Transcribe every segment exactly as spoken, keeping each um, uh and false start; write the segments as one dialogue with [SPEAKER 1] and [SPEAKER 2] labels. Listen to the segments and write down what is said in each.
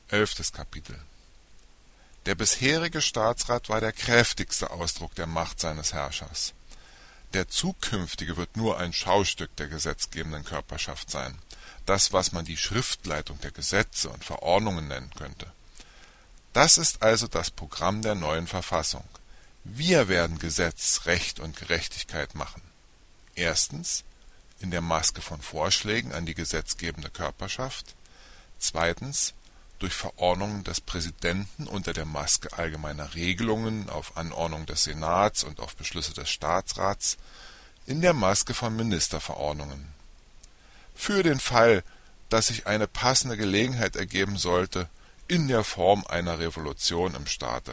[SPEAKER 1] Elftes Kapitel. Der bisherige Staatsrat war der kräftigste Ausdruck der Macht seines Herrschers. Der zukünftige wird nur ein Schaustück der gesetzgebenden Körperschaft sein, das, was man die Schriftleitung der Gesetze und Verordnungen nennen könnte. Das ist also das Programm der neuen Verfassung. Wir werden Gesetz, Recht und Gerechtigkeit machen. Erstens in der Maske von Vorschlägen an die gesetzgebende Körperschaft. Zweitens durch Verordnungen des Präsidenten unter der Maske allgemeiner Regelungen auf Anordnung des Senats und auf Beschlüsse des Staatsrats, in der Maske von Ministerverordnungen. Für den Fall, dass sich eine passende Gelegenheit ergeben sollte, in der Form einer Revolution im Staate.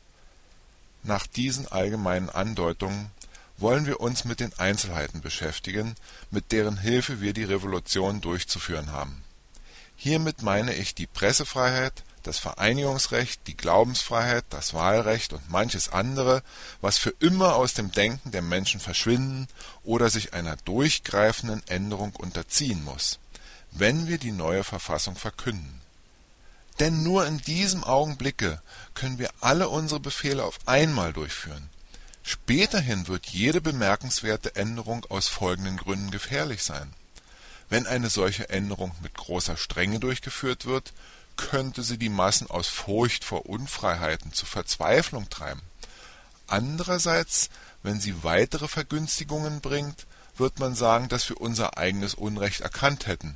[SPEAKER 1] Nach diesen allgemeinen Andeutungen wollen wir uns mit den Einzelheiten beschäftigen, mit deren Hilfe wir die Revolution durchzuführen haben. Hiermit meine ich die Pressefreiheit, das Vereinigungsrecht, die Glaubensfreiheit, das Wahlrecht und manches andere, was für immer aus dem Denken der Menschen verschwinden oder sich einer durchgreifenden Änderung unterziehen muss, wenn wir die neue Verfassung verkünden. Denn nur in diesem Augenblicke können wir alle unsere Befehle auf einmal durchführen. Späterhin wird jede bemerkenswerte Änderung aus folgenden Gründen gefährlich sein. Wenn eine solche Änderung mit großer Strenge durchgeführt wird, könnte sie die Massen aus Furcht vor Unfreiheiten zur Verzweiflung treiben. Andererseits, wenn sie weitere Vergünstigungen bringt, wird man sagen, dass wir unser eigenes Unrecht erkannt hätten.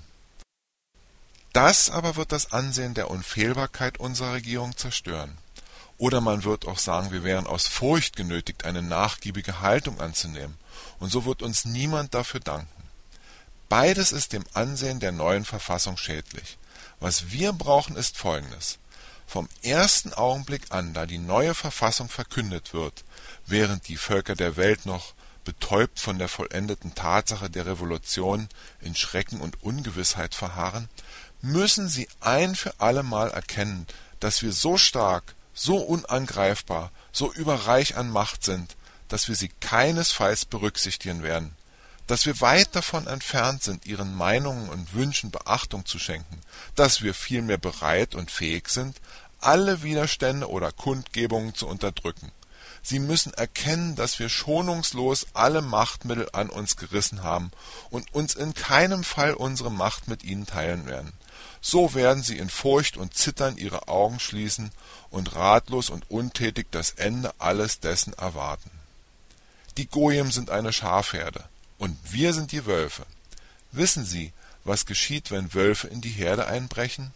[SPEAKER 1] Das aber wird das Ansehen der Unfehlbarkeit unserer Regierung zerstören. Oder man wird auch sagen, wir wären aus Furcht genötigt, eine nachgiebige Haltung anzunehmen, und so wird uns niemand dafür danken. Beides ist dem Ansehen der neuen Verfassung schädlich. Was wir brauchen, ist Folgendes. Vom ersten Augenblick an, da die neue Verfassung verkündet wird, während die Völker der Welt noch, betäubt von der vollendeten Tatsache der Revolution, in Schrecken und Ungewissheit verharren, müssen sie ein für allemal erkennen, dass wir so stark, so unangreifbar, so überreich an Macht sind, dass wir sie keinesfalls berücksichtigen werden, dass wir weit davon entfernt sind, ihren Meinungen und Wünschen Beachtung zu schenken, dass wir vielmehr bereit und fähig sind, alle Widerstände oder Kundgebungen zu unterdrücken. Sie müssen erkennen, dass wir schonungslos alle Machtmittel an uns gerissen haben und uns in keinem Fall unsere Macht mit ihnen teilen werden. So werden sie in Furcht und Zittern ihre Augen schließen und ratlos und untätig das Ende alles dessen erwarten. Die Goyim sind eine Schafherde, und wir sind die Wölfe. Wissen Sie, was geschieht, wenn Wölfe in die Herde einbrechen?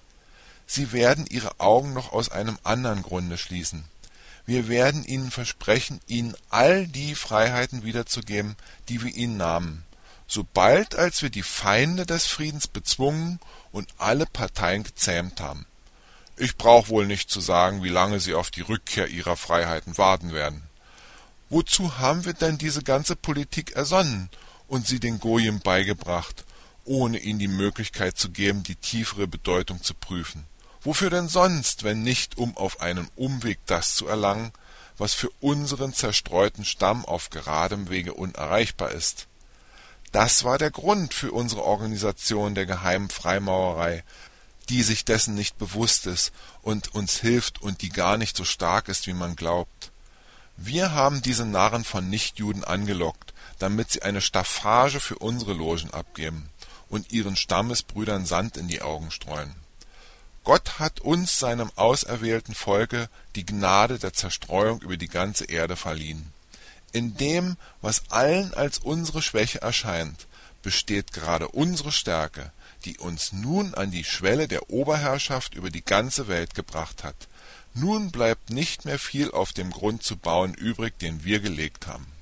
[SPEAKER 1] Sie werden ihre Augen noch aus einem anderen Grunde schließen. Wir werden ihnen versprechen, ihnen all die Freiheiten wiederzugeben, die wir ihnen nahmen, sobald als wir die Feinde des Friedens bezwungen und alle Parteien gezähmt haben. Ich brauche wohl nicht zu sagen, wie lange sie auf die Rückkehr ihrer Freiheiten warten werden. Wozu haben wir denn diese ganze Politik ersonnen und sie den Goyim beigebracht, ohne ihnen die Möglichkeit zu geben, die tiefere Bedeutung zu prüfen? Wofür denn sonst, wenn nicht, um auf einem Umweg das zu erlangen, was für unseren zerstreuten Stamm auf geradem Wege unerreichbar ist? Das war der Grund für unsere Organisation der geheimen Freimaurerei, die sich dessen nicht bewusst ist und uns hilft und die gar nicht so stark ist, wie man glaubt. Wir haben diese Narren von Nichtjuden angelockt, damit sie eine Staffage für unsere Logen abgeben und ihren Stammesbrüdern Sand in die Augen streuen. Gott hat uns, seinem auserwählten Volke, die Gnade der Zerstreuung über die ganze Erde verliehen. In dem, was allen als unsere Schwäche erscheint, besteht gerade unsere Stärke, die uns nun an die Schwelle der Oberherrschaft über die ganze Welt gebracht hat. Nun bleibt nicht mehr viel auf dem Grund zu bauen übrig, den wir gelegt haben.